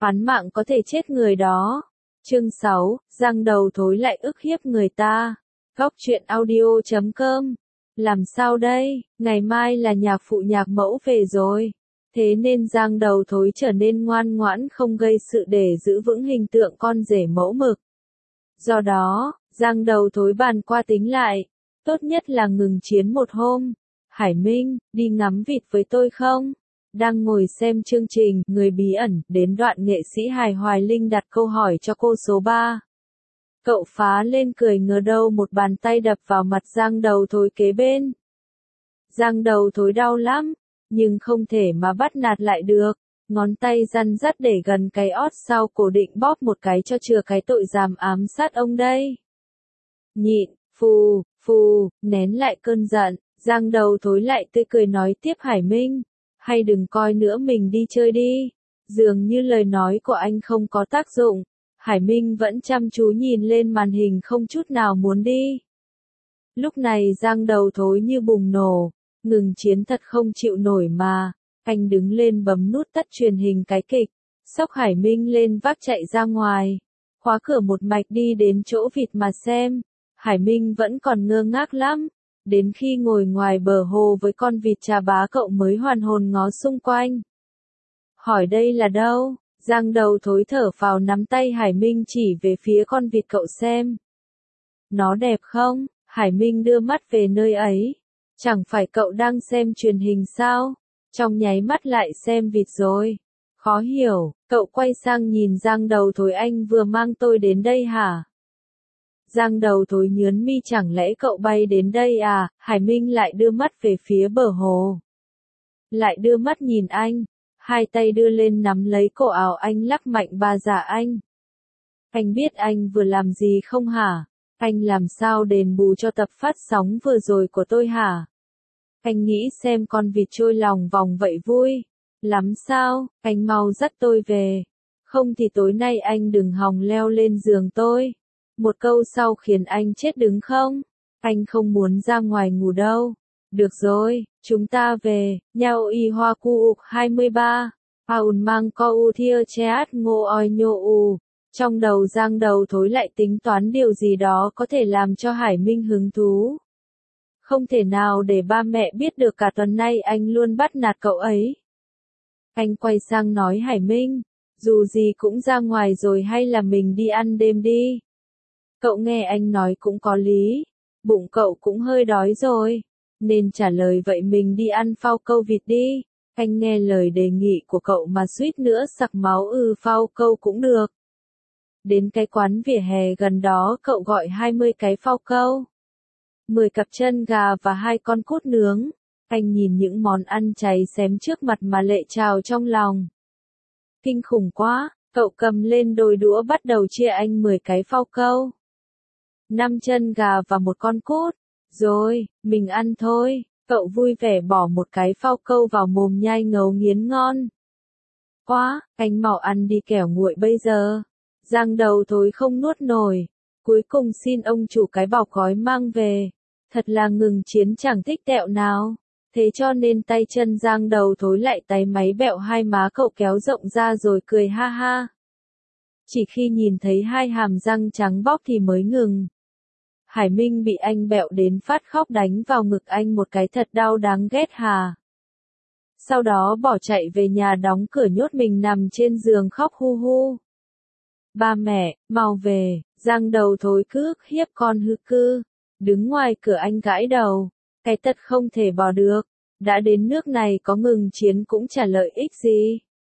Án mạng có thể chết người đó. Chương 6, Giang đầu thối lại ức hiếp người ta. Góc truyện audio.com. Làm sao đây, ngày mai là nhạc phụ nhạc mẫu về rồi. Thế nên Giang đầu thối trở nên ngoan ngoãn không gây sự để giữ vững hình tượng con rể mẫu mực. Do đó, Giang đầu thối bàn qua tính lại. Tốt nhất là ngừng chiến một hôm. Hải Minh, đi ngắm vịt với tôi không? Đang ngồi xem chương trình Người bí ẩn, đến đoạn nghệ sĩ Hải Hoài Linh đặt câu hỏi cho cô số 3. Cậu phá lên cười ngờ đâu một bàn tay đập vào mặt Giang đầu thối kế bên. Giang đầu thối đau lắm, nhưng không thể mà bắt nạt lại được. Ngón tay răn rắt để gần cái ót sau cổ định bóp một cái cho chừa cái tội giàm ám sát ông đây. Nhịn, phù, nén lại cơn giận, Giang đầu thối lại tươi cười nói tiếp Hải Minh. Hay đừng coi nữa mình đi chơi đi. Dường như lời nói của anh không có tác dụng. Hải Minh vẫn chăm chú nhìn lên màn hình không chút nào muốn đi. Lúc này Giang đầu thối như bùng nổ. Ngừng chiến thật không chịu nổi mà. Anh đứng lên bấm nút tắt truyền hình cái kịch. Xốc Hải Minh lên vác chạy ra ngoài. Khóa cửa một mạch đi đến chỗ vịt mà xem. Hải Minh vẫn còn ngơ ngác lắm. Đến khi ngồi ngoài bờ hồ với con vịt trà bá cậu mới hoàn hồn ngó xung quanh. Hỏi đây là đâu? Giang đầu thối thở phào nắm tay Hải Minh chỉ về phía con vịt cậu xem. Nó đẹp không? Hải Minh đưa mắt về nơi ấy. Chẳng phải cậu đang xem truyền hình sao? Trong nháy mắt lại xem vịt rồi. Khó hiểu, cậu quay sang nhìn Giang đầu thối anh vừa mang tôi đến đây hả? Giang đầu thối nhớn mi chẳng lẽ cậu bay đến đây à? Hải Minh lại đưa mắt về phía bờ hồ. Lại đưa mắt nhìn anh. Hai tay đưa lên nắm lấy cổ áo anh lắc mạnh bà già anh. Anh biết anh vừa làm gì không hả? Anh làm sao đền bù cho tập phát sóng vừa rồi của tôi hả? Anh nghĩ xem con vịt trôi lòng vòng vậy vui lắm sao? Anh mau dắt tôi về. Không thì tối nay anh đừng hòng leo lên giường tôi. Một câu sau khiến anh chết đứng không? Anh không muốn ra ngoài ngủ đâu. Được rồi, chúng ta về. Nhau y hoa cu ục 23. Paun mang co u thia cheat ngô oi nhô u. Trong đầu Giang đầu thối lại tính toán điều gì đó có thể làm cho Hải Minh hứng thú. Không thể nào để ba mẹ biết được cả tuần nay anh luôn bắt nạt cậu ấy. Anh quay sang nói Hải Minh, dù gì cũng ra ngoài rồi hay là mình đi ăn đêm đi. Cậu nghe anh nói cũng có lý, bụng cậu cũng hơi đói rồi, nên trả lời vậy mình đi ăn phao câu vịt đi. Anh nghe lời đề nghị của cậu mà suýt nữa sặc máu phao câu cũng được. Đến cái quán vỉa hè gần đó cậu gọi 20 cái phao câu, 10 cặp chân gà và 2 con cút nướng. Anh nhìn những món ăn cháy xém trước mặt mà lệ trào trong lòng. Kinh khủng quá, cậu cầm lên đôi đũa bắt đầu chia anh 10 cái phao câu, 5 chân gà và 1 con cút. Rồi, mình ăn thôi. Cậu vui vẻ bỏ một cái phao câu vào mồm nhai ngấu nghiến ngon. Quá, anh mau ăn đi kẻo nguội bây giờ. Giang đầu thối không nuốt nổi. Cuối cùng xin ông chủ cái bọc gói mang về. Thật là ngừng chiến chẳng thích tẹo nào. Thế cho nên tay chân Giang đầu thối lại táy máy bẹo hai má cậu kéo rộng ra rồi cười ha ha. Chỉ khi nhìn thấy hai hàm răng trắng bóc thì mới ngừng. Hải Minh bị anh bẹo đến phát khóc đánh vào ngực anh một cái thật đau đáng ghét hà. Sau đó bỏ chạy về nhà đóng cửa nhốt mình nằm trên giường khóc hu hu. Ba mẹ, mau về, Giang đầu thối cứ ức hiếp con hư cư. Đứng ngoài cửa anh gãi đầu. Cái tật không thể bỏ được. Đã đến nước này có ngừng chiến cũng chả lợi ích gì.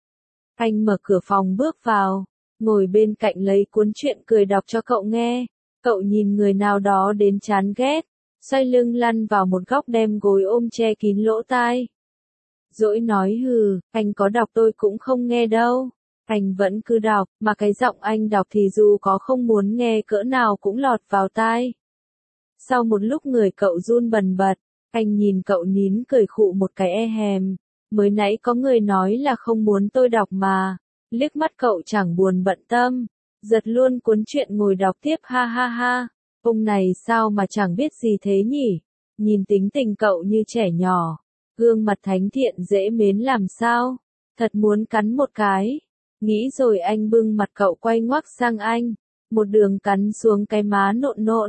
Anh mở cửa phòng bước vào. Ngồi bên cạnh lấy cuốn truyện cười đọc cho cậu nghe. Cậu nhìn người nào đó đến chán ghét. Xoay lưng lăn vào một góc đem gối ôm che kín lỗ tai. Dỗi nói hừ, anh có đọc tôi cũng không nghe đâu. Anh vẫn cứ đọc, mà cái giọng anh đọc thì dù có không muốn nghe cỡ nào cũng lọt vào tai. Sau một lúc người cậu run bần bật, anh nhìn cậu nín cười khụ một cái e hèm. Mới nãy có người nói là không muốn tôi đọc mà. Liếc mắt cậu chẳng buồn bận tâm. Giật luôn cuốn truyện ngồi đọc tiếp ha ha ha. Ông này sao mà chẳng biết gì thế nhỉ? Nhìn tính tình cậu như trẻ nhỏ. Gương mặt thánh thiện dễ mến làm sao? Thật muốn cắn một cái. Nghĩ rồi anh bưng mặt cậu quay ngoắc sang anh. Một đường cắn xuống cái má nộn nộn.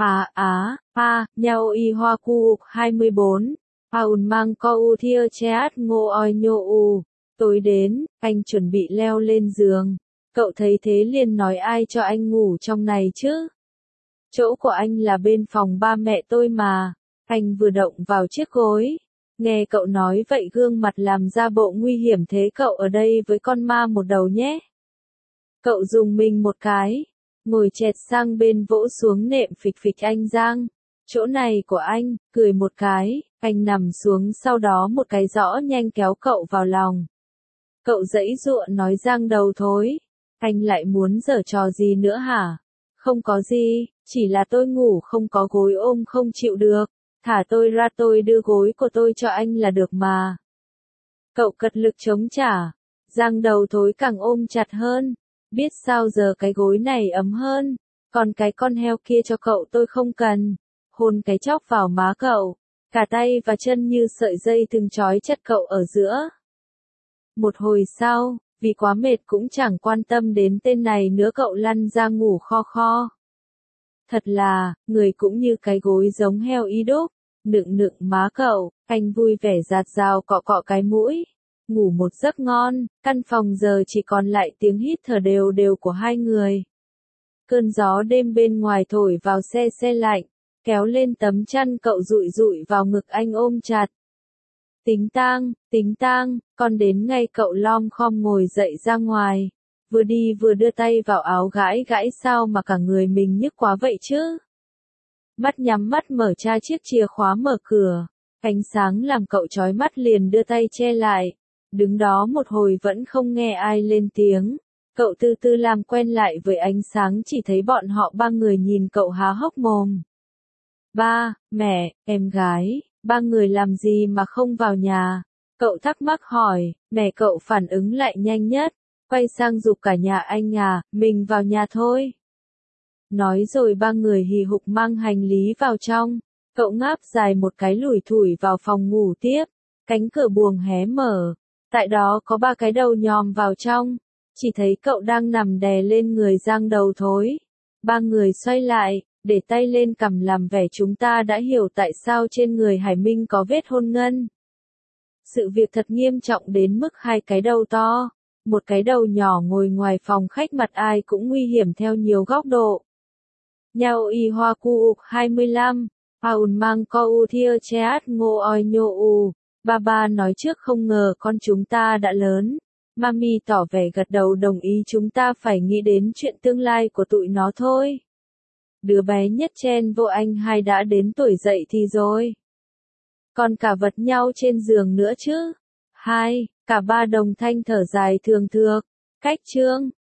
Nhau y hoa cu 24. Paun mang co u thia cheat ngô oi nhô u. Tối đến, anh chuẩn bị leo lên giường. Cậu thấy thế liền nói ai cho anh ngủ trong này chứ? Chỗ của anh là bên phòng ba mẹ tôi mà. Anh vừa động vào chiếc gối. Nghe cậu nói vậy gương mặt làm ra bộ nguy hiểm thế cậu ở đây với con ma một đầu nhé. Cậu dùng mình một cái. Ngồi chẹt sang bên vỗ xuống nệm phịch phịch anh Giang. Chỗ này của anh, cười một cái, anh nằm xuống sau đó một cái rõ nhanh kéo cậu vào lòng. Cậu giãy giụa nói Giang đầu thối. Anh lại muốn giở trò gì nữa hả? Không có gì, chỉ là tôi ngủ không có gối ôm không chịu được. Thả tôi ra tôi đưa gối của tôi cho anh là được mà. Cậu cật lực chống trả. Giang đầu thối càng ôm chặt hơn. Biết sao giờ cái gối này ấm hơn. Còn cái con heo kia cho cậu tôi không cần. Hôn cái chóc vào má cậu. Cả tay và chân như sợi dây thừng trói chặt cậu ở giữa. Một hồi sau, vì quá mệt cũng chẳng quan tâm đến tên này nữa cậu lăn ra ngủ kho kho. Thật là, người cũng như cái gối giống heo y đúc, nựng nựng má cậu, anh vui vẻ dạt dào cọ cọ cái mũi. Ngủ một giấc ngon, căn phòng giờ chỉ còn lại tiếng hít thở đều đều của hai người. Cơn gió đêm bên ngoài thổi vào se se lạnh, kéo lên tấm chăn cậu dụi dụi vào ngực anh ôm chặt. Tính tang, còn đến ngay cậu lom khom ngồi dậy ra ngoài. Vừa đi vừa đưa tay vào áo gãi gãi sao mà cả người mình nhức quá vậy chứ. Mắt nhắm mắt mở tra chiếc chìa khóa mở cửa. Ánh sáng làm cậu chói mắt liền đưa tay che lại. Đứng đó một hồi vẫn không nghe ai lên tiếng. Cậu từ từ làm quen lại với ánh sáng chỉ thấy bọn họ ba người nhìn cậu há hốc mồm. Ba, mẹ, em gái, ba người làm gì mà không vào nhà? Cậu thắc mắc hỏi, mẹ cậu phản ứng lại nhanh nhất. Quay sang giục cả nhà anh à, mình vào nhà thôi. Nói rồi ba người hì hục mang hành lý vào trong. Cậu ngáp dài một cái lủi thủi vào phòng ngủ tiếp. Cánh cửa buồng hé mở. Tại đó có ba cái đầu nhòm vào trong. Chỉ thấy cậu đang nằm đè lên người Giang đầu thối. Ba người xoay lại, để tay lên cằm làm vẻ chúng ta đã hiểu tại sao trên người Hải Minh có vết hôn ngân. Sự việc thật nghiêm trọng đến mức hai cái đầu to. Một cái đầu nhỏ ngồi ngoài phòng khách mặt ai cũng nguy hiểm theo nhiều góc độ. Nhau y hoa cu 25, Paun mang co u thia cheat ngô oi nhô u. Ba nói trước không ngờ con chúng ta đã lớn. Mami tỏ vẻ gật đầu đồng ý chúng ta phải nghĩ đến chuyện tương lai của tụi nó thôi. Đứa bé nhất chen vô anh hai đã đến tuổi dậy thì rồi. Còn cả vật nhau trên giường nữa chứ. Hai, cả ba đồng thanh thở dài thường thượt. Cách chương.